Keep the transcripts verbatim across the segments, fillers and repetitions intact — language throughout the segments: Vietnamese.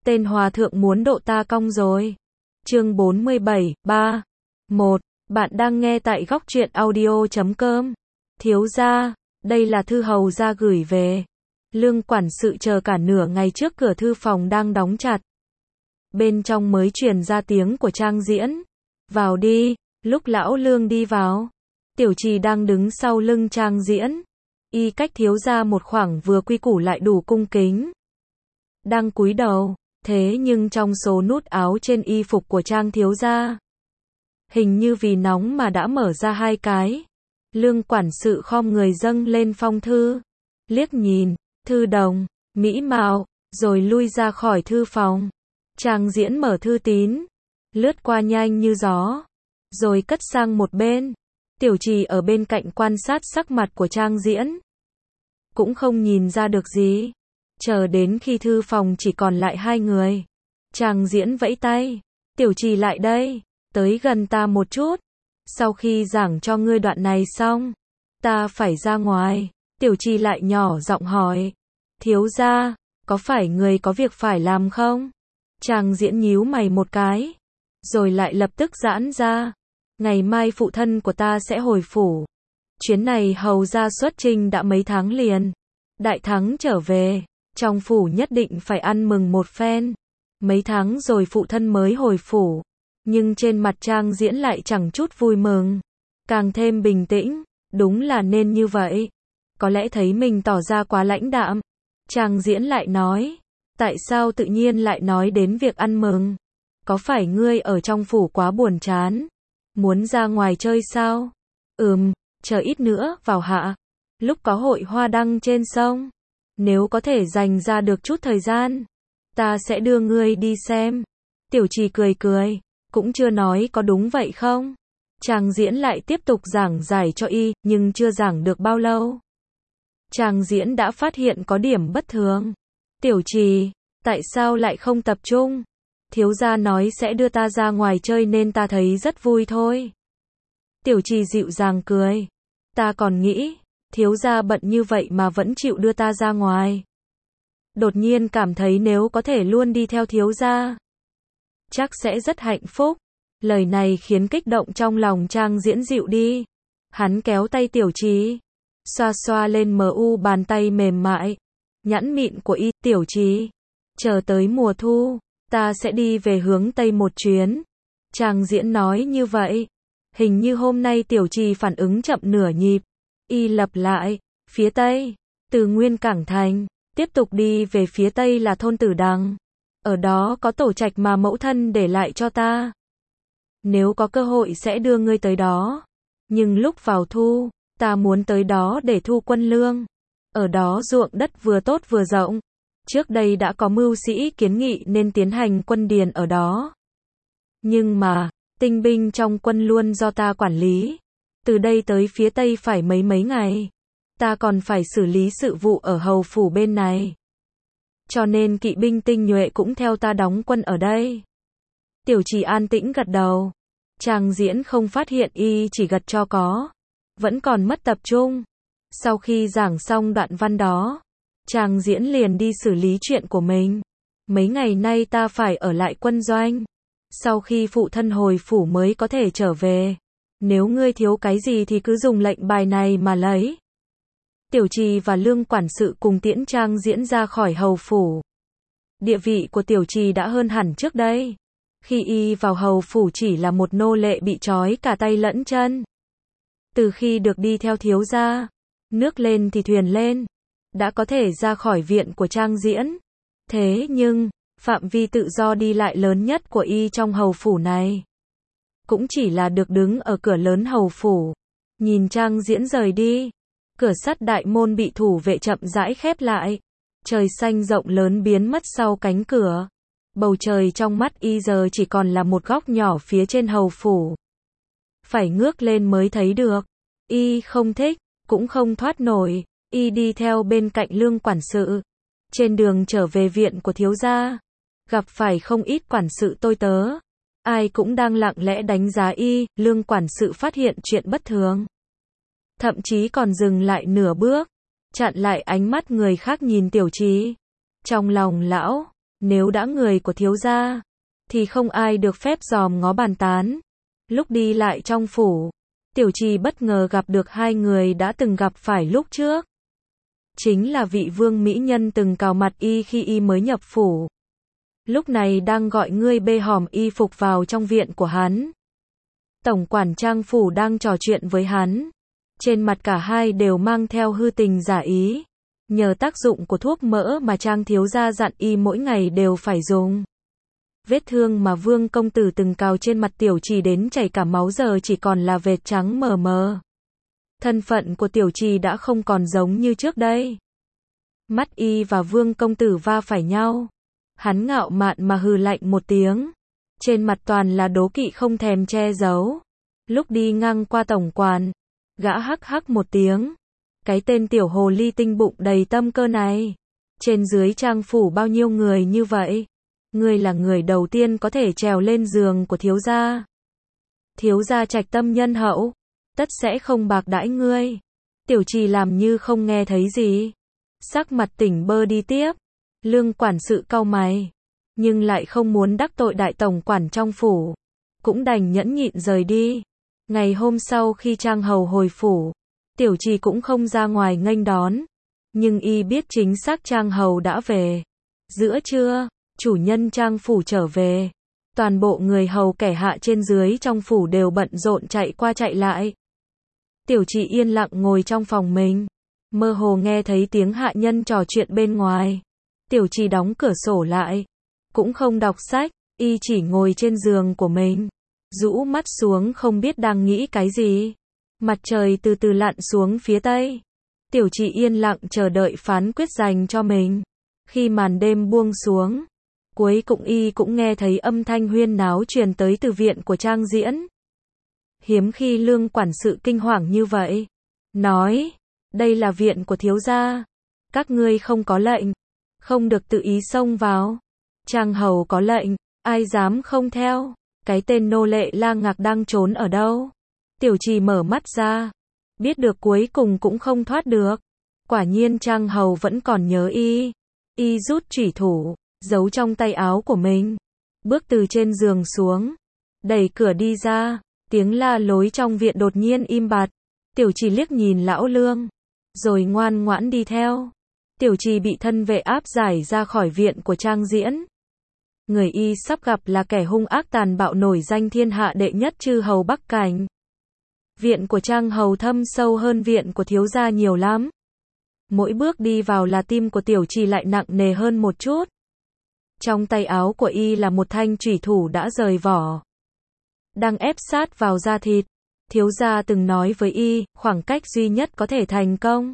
tên hòa thượng muốn độ ta cong rồi. Chương bốn mươi bảy, ba. một. Bạn đang nghe tại góc truyện audio chấm com. Thiếu gia, đây là thư hầu gia gửi về. Lương quản sự chờ cả nửa ngày trước cửa thư phòng đang đóng chặt. Bên trong mới truyền ra tiếng của Trang Diễn. Vào đi. Lúc lão Lương đi vào, Tiểu Trì đang đứng sau lưng Trang Diễn. Y cách thiếu gia một khoảng vừa quy củ lại đủ cung kính. Đang cúi đầu, thế nhưng trong số nút áo trên y phục của Trang thiếu gia, hình như vì nóng mà đã mở ra hai cái. Lương quản sự khom người dâng lên phong thư, liếc nhìn, thư đồng, mỹ mạo, rồi lui ra khỏi thư phòng. Trang Diễn mở thư tín, lướt qua nhanh như gió, rồi cất sang một bên. Tiểu Trì ở bên cạnh quan sát sắc mặt của Trang Diễn, cũng không nhìn ra được gì. Chờ đến khi thư phòng chỉ còn lại hai người, Trang Diễn vẫy tay, Tiểu Trì lại đây, tới gần ta một chút. Sau khi giảng cho ngươi đoạn này xong, ta phải ra ngoài. Tiểu Trì lại nhỏ giọng hỏi, thiếu gia, có phải người có việc phải làm không? Trang Diễn nhíu mày một cái, rồi lại lập tức giãn ra. Ngày mai phụ thân của ta sẽ hồi phủ. Chuyến này hầu gia xuất chinh đã mấy tháng liền. Đại thắng trở về, trong phủ nhất định phải ăn mừng một phen. Mấy tháng rồi phụ thân mới hồi phủ. Nhưng trên mặt Trang Diễn lại chẳng chút vui mừng, càng thêm bình tĩnh. Đúng là nên như vậy. Có lẽ thấy mình tỏ ra quá lãnh đạm, Trang Diễn lại nói, tại sao tự nhiên lại nói đến việc ăn mừng? Có phải ngươi ở trong phủ quá buồn chán, muốn ra ngoài chơi sao? Ừm, chờ ít nữa vào hạ, lúc có hội hoa đăng trên sông, nếu có thể dành ra được chút thời gian, ta sẽ đưa ngươi đi xem. Tiểu Trì cười cười, cũng chưa nói có đúng vậy không? Trang Diễn lại tiếp tục giảng giải cho y, nhưng chưa giảng được bao lâu, Trang Diễn đã phát hiện có điểm bất thường. Tiểu Trì, tại sao lại không tập trung? Thiếu gia nói sẽ đưa ta ra ngoài chơi nên ta thấy rất vui thôi. Tiểu Trì dịu dàng cười, ta còn nghĩ, thiếu gia bận như vậy mà vẫn chịu đưa ta ra ngoài. Đột nhiên cảm thấy nếu có thể luôn đi theo thiếu gia, chắc sẽ rất hạnh phúc. Lời này khiến kích động trong lòng Trang Diễn dịu đi. Hắn kéo tay Tiểu Trì, xoa xoa lên mờ u bàn tay mềm mại, nhẵn mịn của y. Tiểu Trì, chờ tới mùa thu, ta sẽ đi về hướng Tây một chuyến. Trang Diễn nói như vậy. Hình như hôm nay Tiểu Trì phản ứng chậm nửa nhịp. Y lặp lại, phía Tây, từ Nguyên Cảng Thành, tiếp tục đi về phía Tây là thôn Tử Đằng. Ở đó có tổ trạch mà mẫu thân để lại cho ta. Nếu có cơ hội sẽ đưa ngươi tới đó. Nhưng lúc vào thu, ta muốn tới đó để thu quân lương. Ở đó ruộng đất vừa tốt vừa rộng. Trước đây đã có mưu sĩ kiến nghị nên tiến hành quân điền ở đó. Nhưng mà, tinh binh trong quân luôn do ta quản lý. Từ đây tới phía Tây phải mấy mấy ngày. Ta còn phải xử lý sự vụ ở hầu phủ bên này. Cho nên kỵ binh tinh nhuệ cũng theo ta đóng quân ở đây. Tiểu Trì an tĩnh gật đầu. Trang Diễn không phát hiện y chỉ gật cho có. Vẫn còn mất tập trung. Sau khi giảng xong đoạn văn đó, Trang Diễn liền đi xử lý chuyện của mình. Mấy ngày nay ta phải ở lại quân doanh. Sau khi phụ thân hồi phủ mới có thể trở về. Nếu ngươi thiếu cái gì thì cứ dùng lệnh bài này mà lấy. Tiểu Trì và Lương quản sự cùng tiễn Trang Diễn ra khỏi hầu phủ. Địa vị của Tiểu Trì đã hơn hẳn trước đây. Khi y vào hầu phủ chỉ là một nô lệ bị trói cả tay lẫn chân. Từ khi được đi theo thiếu gia, nước lên thì thuyền lên, đã có thể ra khỏi viện của Trang Diễn. Thế nhưng, phạm vi tự do đi lại lớn nhất của y trong hầu phủ này, cũng chỉ là được đứng ở cửa lớn hầu phủ, nhìn Trang Diễn rời đi. Cửa sắt đại môn bị thủ vệ chậm rãi khép lại. Trời xanh rộng lớn biến mất sau cánh cửa. Bầu trời trong mắt y giờ chỉ còn là một góc nhỏ phía trên hầu phủ. Phải ngước lên mới thấy được. Y không thích, cũng không thoát nổi. Y đi theo bên cạnh Lương quản sự. Trên đường trở về viện của thiếu gia, gặp phải không ít quản sự tôi tớ. Ai cũng đang lặng lẽ đánh giá y. Lương quản sự phát hiện chuyện bất thường, thậm chí còn dừng lại nửa bước, chặn lại ánh mắt người khác nhìn Tiểu Trì. Trong lòng lão, Nếu đã người của thiếu gia, thì không ai được phép dòm ngó bàn tán. Lúc đi lại trong phủ, Tiểu Trì bất ngờ gặp được hai người đã từng gặp phải lúc trước. Chính là vị vương mỹ nhân từng cào mặt y khi y mới nhập phủ. Lúc này đang gọi ngươi bê hòm y phục vào trong viện của hắn. Tổng quản Trang phủ đang trò chuyện với hắn. Trên mặt cả hai đều mang theo hư tình giả ý. Nhờ tác dụng của thuốc mỡ mà Trang thiếu gia dặn y mỗi ngày đều phải dùng. Vết thương mà Vương công tử từng cào trên mặt Tiểu Trì đến chảy cả máu giờ chỉ còn là vệt trắng mờ mờ. Thân phận của Tiểu Trì đã không còn giống như trước đây. Mắt y và Vương công tử va phải nhau. Hắn ngạo mạn mà hừ lạnh một tiếng. Trên mặt toàn là đố kỵ không thèm che giấu. Lúc đi ngang qua tổng quản, gã hắc hắc một tiếng. Cái tên tiểu hồ ly tinh bụng đầy tâm cơ này. Trên dưới Trang phủ bao nhiêu người như vậy? Ngươi là người đầu tiên có thể trèo lên giường của thiếu gia. Thiếu gia trạch tâm nhân hậu, tất sẽ không bạc đãi ngươi. Tiểu Trì làm như không nghe thấy gì. Sắc mặt tỉnh bơ đi tiếp. Lương quản sự cau mày, nhưng lại không muốn đắc tội đại tổng quản trong phủ. Cũng đành nhẫn nhịn rời đi. Ngày hôm sau khi Trang hầu hồi phủ, Tiểu Trì cũng không ra ngoài nghênh đón. Nhưng y biết chính xác Trang hầu đã về. Giữa trưa, chủ nhân Trang phủ trở về. Toàn bộ người hầu kẻ hạ trên dưới trong phủ đều bận rộn chạy qua chạy lại. Tiểu Trì yên lặng ngồi trong phòng mình. Mơ hồ nghe thấy tiếng hạ nhân trò chuyện bên ngoài. Tiểu Trì đóng cửa sổ lại. Cũng không đọc sách, y chỉ ngồi trên giường của mình. Rũ mắt xuống không biết đang nghĩ cái gì. Mặt trời từ từ lặn xuống phía tây. Tiểu Trì yên lặng chờ đợi phán quyết dành cho mình. Khi màn đêm buông xuống, cuối cùng y cũng nghe thấy âm thanh huyên náo truyền tới từ viện của Trang Diễn. Hiếm khi Lương quản sự kinh hoàng như vậy. Nói, đây là viện của thiếu gia. Các ngươi không có lệnh, không được tự ý xông vào. Trang hầu có lệnh, ai dám không theo. Cái tên nô lệ La Ngạc đang trốn ở đâu? Tiểu Trì mở mắt ra, biết được cuối cùng cũng không thoát được. Quả nhiên Trang hầu vẫn còn nhớ y. Y rút chủy thủ, giấu trong tay áo của mình. Bước từ trên giường xuống, đẩy cửa đi ra. Tiếng la lối trong viện đột nhiên im bặt. Tiểu Trì liếc nhìn lão Lương, rồi ngoan ngoãn đi theo. Tiểu Trì bị thân vệ áp giải ra khỏi viện của Trang Diễn. Người y sắp gặp là kẻ hung ác tàn bạo nổi danh thiên hạ đệ nhất chư hầu Bắc Cảnh. Viện của Trang hầu thâm sâu hơn viện của thiếu gia nhiều lắm. Mỗi bước đi vào là tim của Tiểu Trì lại nặng nề hơn một chút. Trong tay áo của y là một thanh chủy thủ đã rời vỏ, đang ép sát vào da thịt. Thiếu gia từng nói với y, khoảng cách duy nhất có thể thành công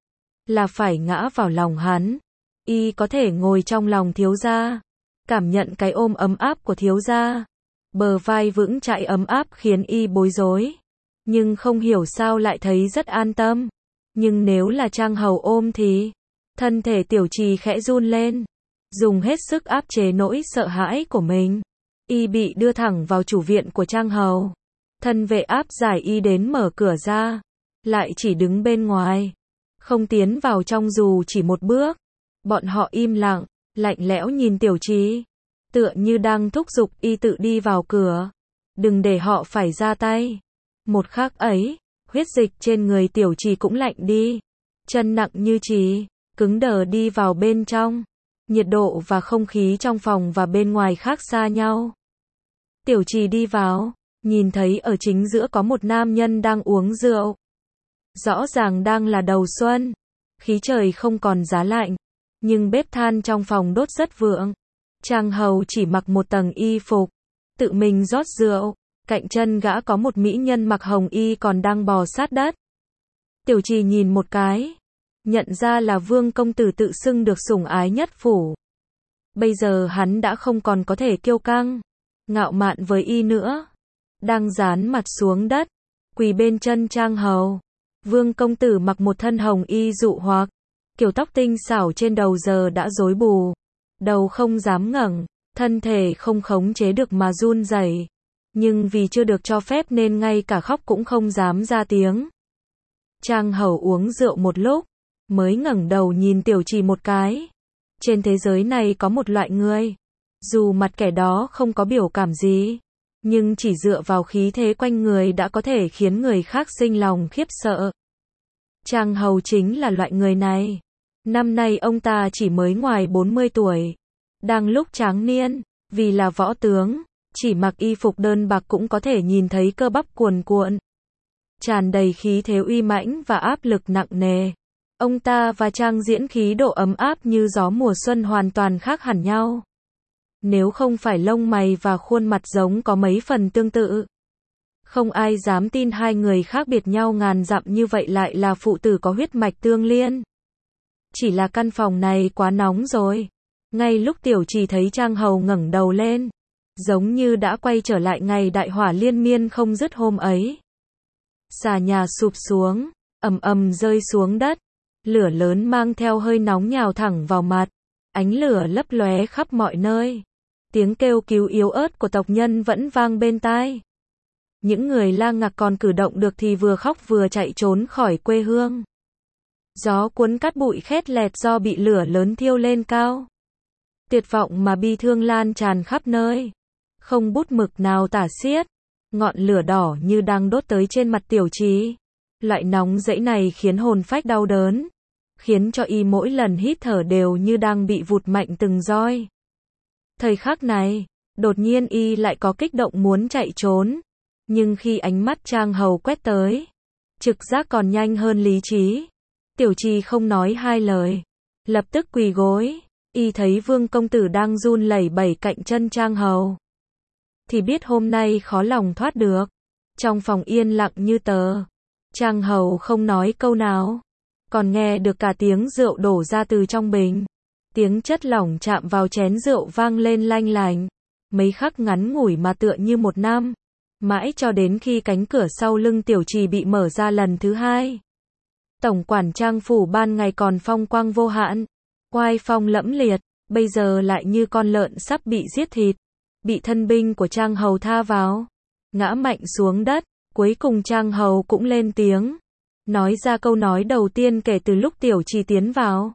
là phải ngã vào lòng hắn. Y có thể ngồi trong lòng thiếu gia, cảm nhận cái ôm ấm áp của thiếu gia. Bờ vai vững chãi ấm áp khiến y bối rối, nhưng không hiểu sao lại thấy rất an tâm. Nhưng nếu là Trang hầu ôm thì, thân thể Tiểu Trì khẽ run lên, dùng hết sức áp chế nỗi sợ hãi của mình. Y bị đưa thẳng vào chủ viện của Trang hầu. Thân vệ áp giải y đến mở cửa ra, lại chỉ đứng bên ngoài, không tiến vào trong dù chỉ một bước. Bọn họ im lặng, lạnh lẽo nhìn Tiểu Trì, tựa như đang thúc giục y tự đi vào cửa. Đừng để họ phải ra tay. Một khắc ấy, huyết dịch trên người Tiểu Trì cũng lạnh đi. Chân nặng như chì, cứng đờ đi vào bên trong. Nhiệt độ và không khí trong phòng và bên ngoài khác xa nhau. Tiểu Trì đi vào, nhìn thấy ở chính giữa có một nam nhân đang uống rượu. Rõ ràng đang là đầu xuân, khí trời không còn giá lạnh, nhưng bếp than trong phòng đốt rất vượng. Trang hầu chỉ mặc một tầng y phục, tự mình rót rượu. Cạnh chân gã có một mỹ nhân mặc hồng y còn đang bò sát đất. Tiểu Trì nhìn một cái, nhận ra là Vương công tử tự xưng được sủng ái nhất phủ. Bây giờ hắn đã không còn có thể kiêu căng, ngạo mạn với y nữa. Đang dán mặt xuống đất, quỳ bên chân Trang hầu. Vương công tử mặc một thân hồng y dụ hoặc, kiểu tóc tinh xảo trên đầu giờ đã rối bù. Đầu không dám ngẩng, thân thể không khống chế được mà run rẩy. Nhưng vì chưa được cho phép nên ngay cả khóc cũng không dám ra tiếng. Trang hầu uống rượu một lúc, mới ngẩng đầu nhìn Tiểu Trì một cái. Trên thế giới này có một loại người, dù mặt kẻ đó không có biểu cảm gì, nhưng chỉ dựa vào khí thế quanh người đã có thể khiến người khác sinh lòng khiếp sợ. Trang Hầu chính là loại người này. Năm nay ông ta chỉ mới ngoài bốn mươi tuổi, đang lúc tráng niên, vì là võ tướng, chỉ mặc y phục đơn bạc cũng có thể nhìn thấy cơ bắp cuồn cuộn, tràn đầy khí thế uy mãnh và áp lực nặng nề. Ông ta và Trang Diễn khí độ ấm áp như gió mùa xuân hoàn toàn khác hẳn nhau. Nếu không phải lông mày và khuôn mặt giống có mấy phần tương tự, không ai dám tin hai người khác biệt nhau ngàn dặm như vậy lại là phụ tử có huyết mạch tương liên. Chỉ là căn phòng này quá nóng rồi. Ngay lúc Tiểu Trì thấy Trang Hầu ngẩng đầu lên, giống như đã quay trở lại ngày đại hỏa liên miên không dứt hôm ấy. Xà nhà sụp xuống, ầm ầm rơi xuống đất, lửa lớn mang theo hơi nóng nhào thẳng vào mặt, ánh lửa lấp lóe khắp mọi nơi. Tiếng kêu cứu yếu ớt của tộc nhân vẫn vang bên tai. Những người La Ngạc còn cử động được thì vừa khóc vừa chạy trốn khỏi quê hương. Gió cuốn cát bụi khét lẹt do bị lửa lớn thiêu lên cao. Tuyệt vọng mà bi thương lan tràn khắp nơi. Không bút mực nào tả xiết. Ngọn lửa đỏ như đang đốt tới trên mặt Tiểu Trì. Loại nóng rẫy này khiến hồn phách đau đớn, khiến cho y mỗi lần hít thở đều như đang bị vụt mạnh từng roi. Thời khắc này, đột nhiên y lại có kích động muốn chạy trốn. Nhưng khi ánh mắt Trang Hầu quét tới, trực giác còn nhanh hơn lý trí. Tiểu Trì không nói hai lời, lập tức quỳ gối. Y thấy Vương công tử đang run lẩy bẩy cạnh chân Trang Hầu, thì biết hôm nay khó lòng thoát được. Trong phòng yên lặng như tờ, Trang Hầu không nói câu nào, còn nghe được cả tiếng rượu đổ ra từ trong bình. Tiếng chất lỏng chạm vào chén rượu vang lên lanh lành. Mấy khắc ngắn ngủi mà tựa như một năm. Mãi cho đến khi cánh cửa sau lưng Tiểu Trì bị mở ra lần thứ hai. Tổng quản Trang phủ ban ngày còn phong quang vô hạn, oai phong lẫm liệt, bây giờ lại như con lợn sắp bị giết thịt, bị thân binh của Trang Hầu tha vào, ngã mạnh xuống đất. Cuối cùng Trang Hầu cũng lên tiếng, nói ra câu nói đầu tiên kể từ lúc Tiểu Trì tiến vào.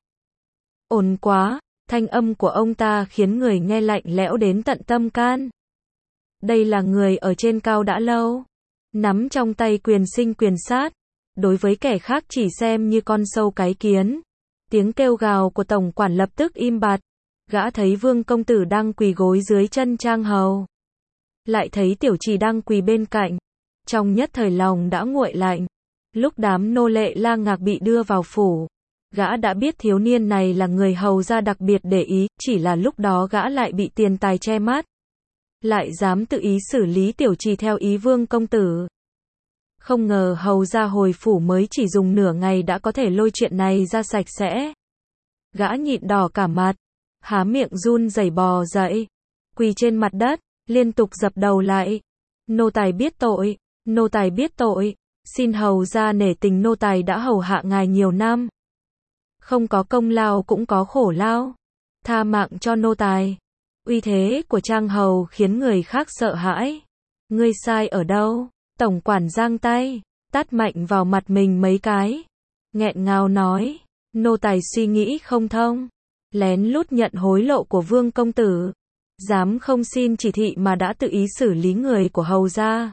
Ổn quá, thanh âm của ông ta khiến người nghe lạnh lẽo đến tận tâm can. Đây là người ở trên cao đã lâu, nắm trong tay quyền sinh quyền sát, đối với kẻ khác chỉ xem như con sâu cái kiến. Tiếng kêu gào của tổng quản lập tức im bặt. Gã thấy Vương công tử đang quỳ gối dưới chân Trang Hầu, lại thấy Tiểu Trì đang quỳ bên cạnh, trong nhất thời lòng đã nguội lạnh. Lúc đám nô lệ La Ngạc bị đưa vào phủ, gã đã biết thiếu niên này là người hầu gia đặc biệt để ý, chỉ là lúc đó gã lại bị tiền tài che mắt, lại dám tự ý xử lý Tiểu Trì theo ý Vương công tử. Không ngờ hầu gia hồi phủ mới chỉ dùng nửa ngày đã có thể lôi chuyện này ra sạch sẽ. Gã nhịn đỏ cả mặt, há miệng run rẩy bò dậy, quỳ trên mặt đất, liên tục dập đầu lại. Nô tài biết tội, nô tài biết tội, xin hầu gia nể tình nô tài đã hầu hạ ngài nhiều năm. Không có công lao cũng có khổ lao, tha mạng cho nô tài. Uy thế của Trang Hầu khiến người khác sợ hãi. Ngươi sai ở đâu? Tổng quản giang tay, tát mạnh vào mặt mình mấy cái, nghẹn ngào nói, nô tài suy nghĩ không thông, lén lút nhận hối lộ của Vương công tử, dám không xin chỉ thị mà đã tự ý xử lý người của hầu gia.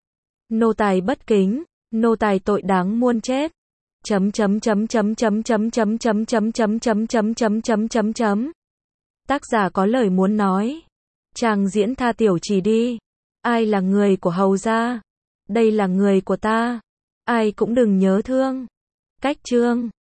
Nô tài bất kính, nô tài tội đáng muôn chết. Chấm chấm chấm chấm chấm chấm chấm chấm chấm chấm chấm chấm chấm chấm chấm chấm. Tác giả có lời muốn nói. Chàng diễn tha Tiểu Trì đi. Ai là người của hầu gia? Đây là người của ta. Ai cũng đừng nhớ thương. Cách chương